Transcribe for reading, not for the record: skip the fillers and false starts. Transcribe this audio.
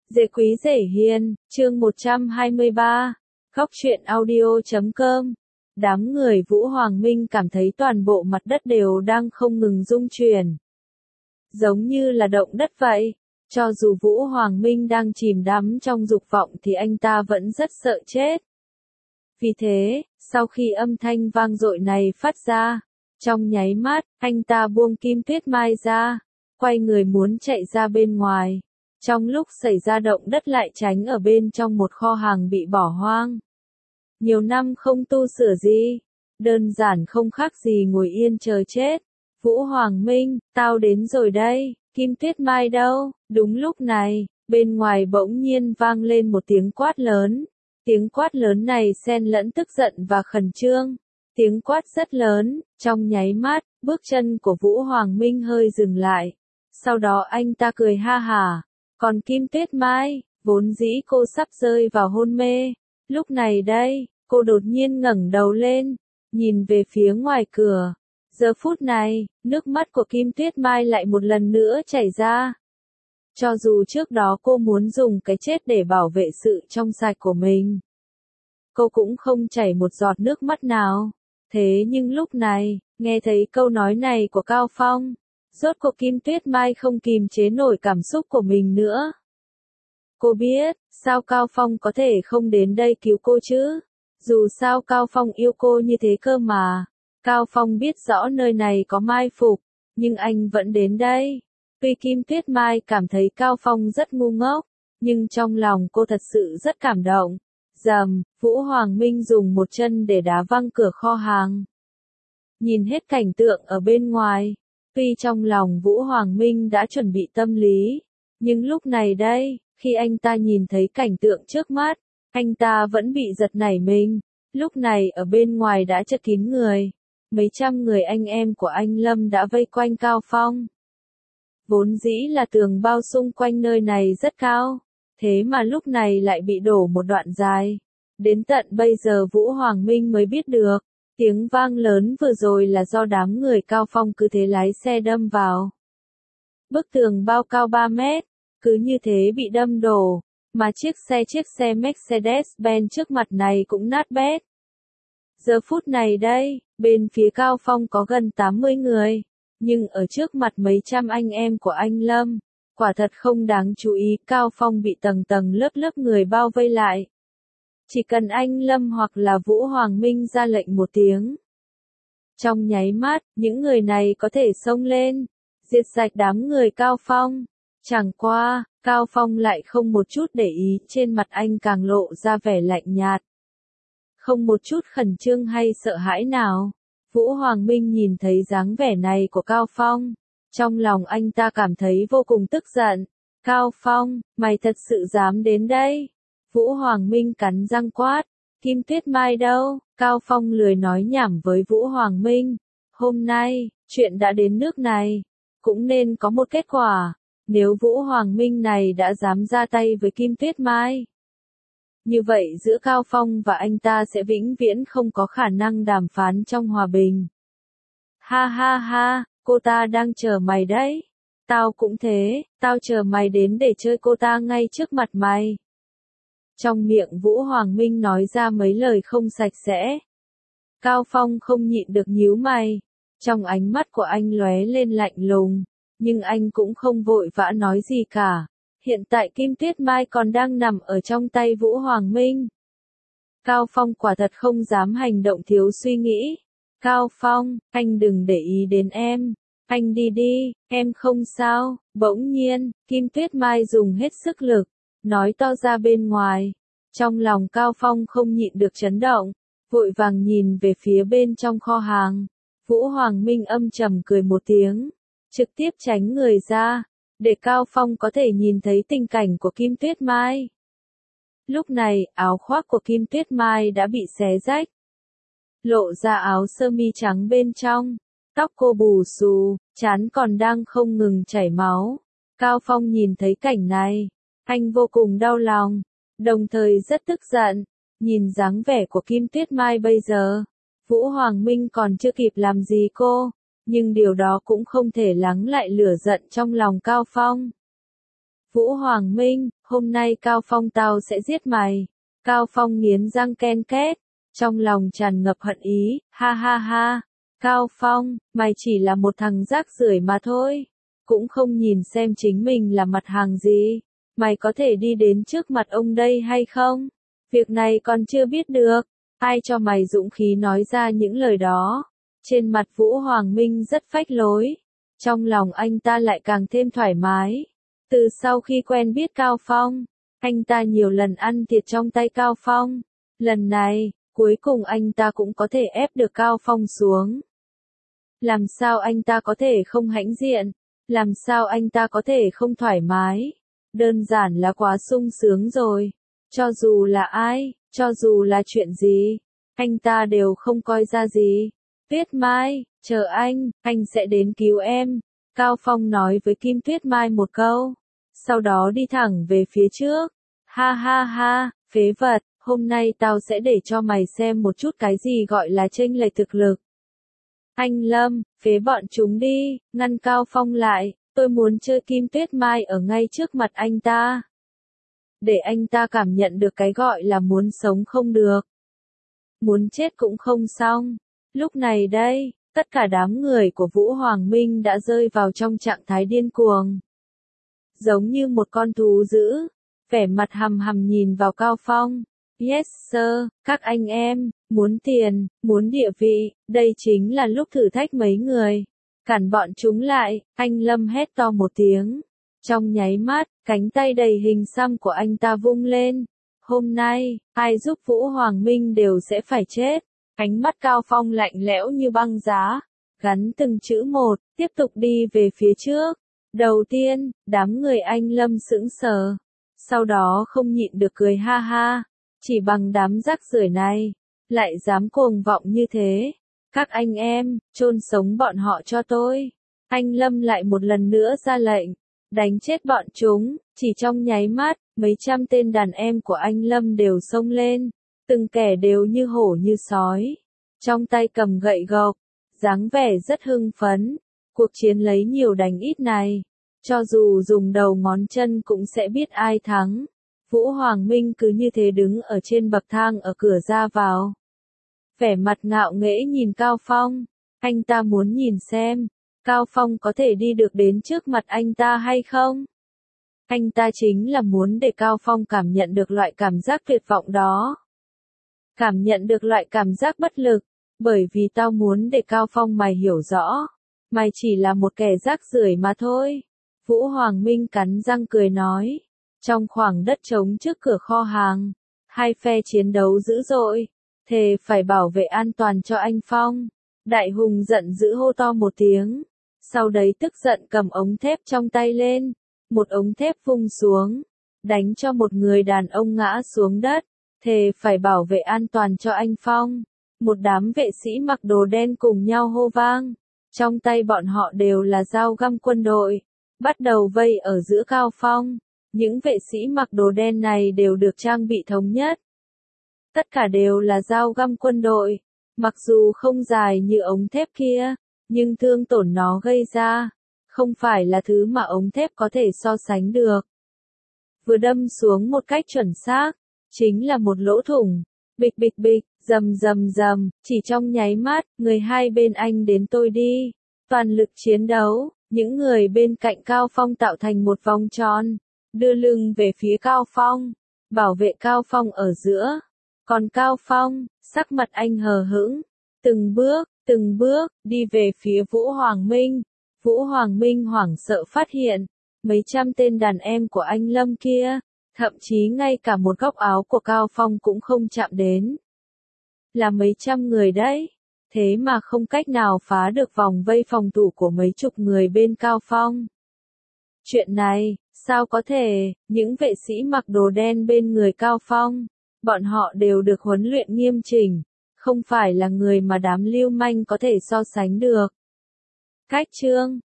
Dễ quý dễ hiền, chương 123, Góc truyện audio.com. Đám người Vũ Hoàng Minh cảm thấy toàn bộ mặt đất đều đang không ngừng rung chuyển. Giống như là động đất vậy. Cho dù Vũ Hoàng Minh đang chìm đắm trong dục vọng thì anh ta vẫn rất sợ chết. Vì thế, sau khi âm thanh vang dội này phát ra, trong nháy mắt, anh ta buông Kim Tuyết Mai ra, quay người muốn chạy ra bên ngoài. Trong lúc xảy ra động đất lại tránh ở bên trong một kho hàng bị bỏ hoang. Nhiều năm không tu sửa gì, đơn giản không khác gì ngồi yên chờ chết. Vũ Hoàng Minh, tao đến rồi đây, Kim Tuyết Mai đâu? Đúng lúc này, bên ngoài bỗng nhiên vang lên một tiếng quát lớn. Tiếng quát lớn này xen lẫn tức giận và khẩn trương. Tiếng quát rất lớn, trong nháy mắt, bước chân của Vũ Hoàng Minh hơi dừng lại. Sau đó anh ta cười ha hả. Còn Kim Tuyết Mai, vốn dĩ cô sắp rơi vào hôn mê. Lúc này đây, cô đột nhiên ngẩng đầu lên, nhìn về phía ngoài cửa. Giờ phút này, nước mắt của Kim Tuyết Mai lại một lần nữa chảy ra. Cho dù trước đó cô muốn dùng cái chết để bảo vệ sự trong sạch của mình, cô cũng không chảy một giọt nước mắt nào. Thế nhưng lúc này, nghe thấy câu nói này của Cao Phong, rốt cuộc Kim Tuyết Mai không kìm chế nổi cảm xúc của mình nữa. Cô biết, sao Cao Phong có thể không đến đây cứu cô chứ? Dù sao Cao Phong yêu cô như thế cơ mà. Cao Phong biết rõ nơi này có mai phục, nhưng anh vẫn đến đây. Tuy Kim Tuyết Mai cảm thấy Cao Phong rất ngu ngốc, nhưng trong lòng cô thật sự rất cảm động. Rầm, Vũ Hoàng Minh dùng một chân để đá văng cửa kho hàng. Nhìn hết cảnh tượng ở bên ngoài, tuy trong lòng Vũ Hoàng Minh đã chuẩn bị tâm lý, nhưng lúc này đây, khi anh ta nhìn thấy cảnh tượng trước mắt, anh ta vẫn bị giật nảy mình. Lúc này ở bên ngoài đã chật kín người, mấy trăm người anh em của anh Lâm đã vây quanh Cao Phong. Vốn dĩ là tường bao xung quanh nơi này rất cao, thế mà lúc này lại bị đổ một đoạn dài. Đến tận bây giờ Vũ Hoàng Minh mới biết được, tiếng vang lớn vừa rồi là do đám người Cao Phong cứ thế lái xe đâm vào. Bức tường bao cao 3 mét, cứ như thế bị đâm đổ, mà chiếc xe Mercedes-Benz trước mặt này cũng nát bét. Giờ phút này đây, bên phía Cao Phong có gần 80 người, nhưng ở trước mặt mấy trăm anh em của anh Lâm, quả thật không đáng chú ý. Cao Phong bị tầng tầng lớp lớp người bao vây lại. Chỉ cần anh Lâm hoặc là Vũ Hoàng Minh ra lệnh một tiếng, trong nháy mắt, những người này có thể xông lên, diệt sạch đám người Cao Phong. Chẳng qua, Cao Phong lại không một chút để ý, trên mặt anh càng lộ ra vẻ lạnh nhạt. Không một chút khẩn trương hay sợ hãi nào. Vũ Hoàng Minh nhìn thấy dáng vẻ này của Cao Phong, trong lòng anh ta cảm thấy vô cùng tức giận. Cao Phong, mày thật sự dám đến đây? Vũ Hoàng Minh cắn răng quát. Kim Tuyết Mai đâu? Cao Phong lười nói nhảm với Vũ Hoàng Minh. Hôm nay, chuyện đã đến nước này, cũng nên có một kết quả. Nếu Vũ Hoàng Minh này đã dám ra tay với Kim Tuyết Mai, như vậy giữa Cao Phong và anh ta sẽ vĩnh viễn không có khả năng đàm phán trong hòa bình. Ha ha ha, cô ta đang chờ mày đấy. Tao cũng thế, tao chờ mày đến để chơi cô ta ngay trước mặt mày. Trong miệng Vũ Hoàng Minh nói ra mấy lời không sạch sẽ. Cao Phong không nhịn được nhíu mày. Trong ánh mắt của anh lóe lên lạnh lùng, nhưng anh cũng không vội vã nói gì cả. Hiện tại Kim Tuyết Mai còn đang nằm ở trong tay Vũ Hoàng Minh. Cao Phong quả thật không dám hành động thiếu suy nghĩ. Cao Phong, anh đừng để ý đến em. Anh đi đi, em không sao. Bỗng nhiên, Kim Tuyết Mai dùng hết sức lực, nói to ra bên ngoài. Trong lòng Cao Phong không nhịn được chấn động, vội vàng nhìn về phía bên trong kho hàng. Vũ Hoàng Minh âm trầm cười một tiếng, trực tiếp tránh người ra, để Cao Phong có thể nhìn thấy tình cảnh của Kim Tuyết Mai. Lúc này, áo khoác của Kim Tuyết Mai đã bị xé rách, lộ ra áo sơ mi trắng bên trong, tóc cô bù xù, trán còn đang không ngừng chảy máu. Cao Phong nhìn thấy cảnh này, anh vô cùng đau lòng, đồng thời rất tức giận. Nhìn dáng vẻ của Kim Tuyết Mai bây giờ, Vũ Hoàng Minh còn chưa kịp làm gì cô, nhưng điều đó cũng không thể lắng lại lửa giận trong lòng Cao Phong. Vũ Hoàng Minh, hôm nay Cao Phong tao sẽ giết mày. Cao Phong nghiến răng ken két, trong lòng tràn ngập hận ý, ha ha ha. Cao Phong, mày chỉ là một thằng rác rưởi mà thôi. Cũng không nhìn xem chính mình là mặt hàng gì. Mày có thể đi đến trước mặt ông đây hay không? Việc này còn chưa biết được. Ai cho mày dũng khí nói ra những lời đó? Trên mặt Vũ Hoàng Minh rất phách lối. Trong lòng anh ta lại càng thêm thoải mái. Từ sau khi quen biết Cao Phong, anh ta nhiều lần ăn thiệt trong tay Cao Phong. Lần này, cuối cùng anh ta cũng có thể ép được Cao Phong xuống. Làm sao anh ta có thể không hãnh diện? Làm sao anh ta có thể không thoải mái? Đơn giản là quá sung sướng rồi. Cho dù là ai, cho dù là chuyện gì, anh ta đều không coi ra gì. Tuyết Mai, chờ anh sẽ đến cứu em. Cao Phong nói với Kim Tuyết Mai một câu. Sau đó đi thẳng về phía trước. Ha ha ha, phế vật, hôm nay tao sẽ để cho mày xem một chút cái gì gọi là chênh lệch thực lực. Anh Lâm, phế bọn chúng đi, ngăn Cao Phong lại, tôi muốn chơi Kim Tuyết Mai ở ngay trước mặt anh ta. Để anh ta cảm nhận được cái gọi là muốn sống không được. Muốn chết cũng không xong. Lúc này đây, tất cả đám người của Vũ Hoàng Minh đã rơi vào trong trạng thái điên cuồng. Giống như một con thú dữ, vẻ mặt hầm hầm nhìn vào Cao Phong. Yes sir, các anh em, muốn tiền, muốn địa vị, đây chính là lúc thử thách mấy người. Cản bọn chúng lại, anh Lâm hét to một tiếng. Trong nháy mắt, cánh tay đầy hình xăm của anh ta vung lên. Hôm nay, ai giúp Vũ Hoàng Minh đều sẽ phải chết. Ánh mắt Cao Phong lạnh lẽo như băng giá. Gắn từng chữ một, tiếp tục đi về phía trước. Đầu tiên, đám người anh Lâm sững sờ. Sau đó không nhịn được cười ha ha. Chỉ bằng đám rác rưởi này, lại dám cuồng vọng như thế. Các anh em, chôn sống bọn họ cho tôi. Anh Lâm lại một lần nữa ra lệnh. Đánh chết bọn chúng, chỉ trong nháy mắt, mấy trăm tên đàn em của anh Lâm đều xông lên. Từng kẻ đều như hổ như sói. Trong tay cầm gậy gộc, dáng vẻ rất hưng phấn. Cuộc chiến lấy nhiều đánh ít này. Cho dù dùng đầu ngón chân cũng sẽ biết ai thắng. Vũ Hoàng Minh cứ như thế đứng ở trên bậc thang ở cửa ra vào. Vẻ mặt ngạo nghễ nhìn Cao Phong. Anh ta muốn nhìn xem, Cao Phong có thể đi được đến trước mặt anh ta hay không? Anh ta chính là muốn để Cao Phong cảm nhận được loại cảm giác tuyệt vọng đó. Cảm nhận được loại cảm giác bất lực. Bởi vì tao muốn để Cao Phong mày hiểu rõ. Mày chỉ là một kẻ rác rưởi mà thôi. Vũ Hoàng Minh cắn răng cười nói. Trong khoảng đất trống trước cửa kho hàng, hai phe chiến đấu dữ dội, thề phải bảo vệ an toàn cho anh Phong. Đại hùng giận dữ hô to một tiếng, sau đấy tức giận cầm ống thép trong tay lên, một ống thép vung xuống, đánh cho một người đàn ông ngã xuống đất, thề phải bảo vệ an toàn cho anh Phong. Một đám vệ sĩ mặc đồ đen cùng nhau hô vang, trong tay bọn họ đều là dao găm quân đội, bắt đầu vây ở giữa Cao Phong. Những vệ sĩ mặc đồ đen này đều được trang bị thống nhất. Tất cả đều là dao găm quân đội. Mặc dù không dài như ống thép kia, nhưng thương tổn nó gây ra, không phải là thứ mà ống thép có thể so sánh được. Vừa đâm xuống một cách chuẩn xác, chính là một lỗ thủng. Bịch bịch bịch, rầm rầm rầm, chỉ trong nháy mắt, người hai bên anh đến tôi đi. Toàn lực chiến đấu, những người bên cạnh Cao Phong tạo thành một vòng tròn. Đưa lưng về phía Cao Phong, bảo vệ Cao Phong ở giữa. Còn Cao Phong, sắc mặt anh hờ hững, từng bước, đi về phía Vũ Hoàng Minh. Vũ Hoàng Minh hoảng sợ phát hiện, mấy trăm tên đàn em của anh Lâm kia, thậm chí ngay cả một góc áo của Cao Phong cũng không chạm đến. Là mấy trăm người đấy, thế mà không cách nào phá được vòng vây phòng thủ của mấy chục người bên Cao Phong. Chuyện này, sao có thể, những vệ sĩ mặc đồ đen bên người Cao Phong, bọn họ đều được huấn luyện nghiêm chỉnh, không phải là người mà đám lưu manh có thể so sánh được. Cách chương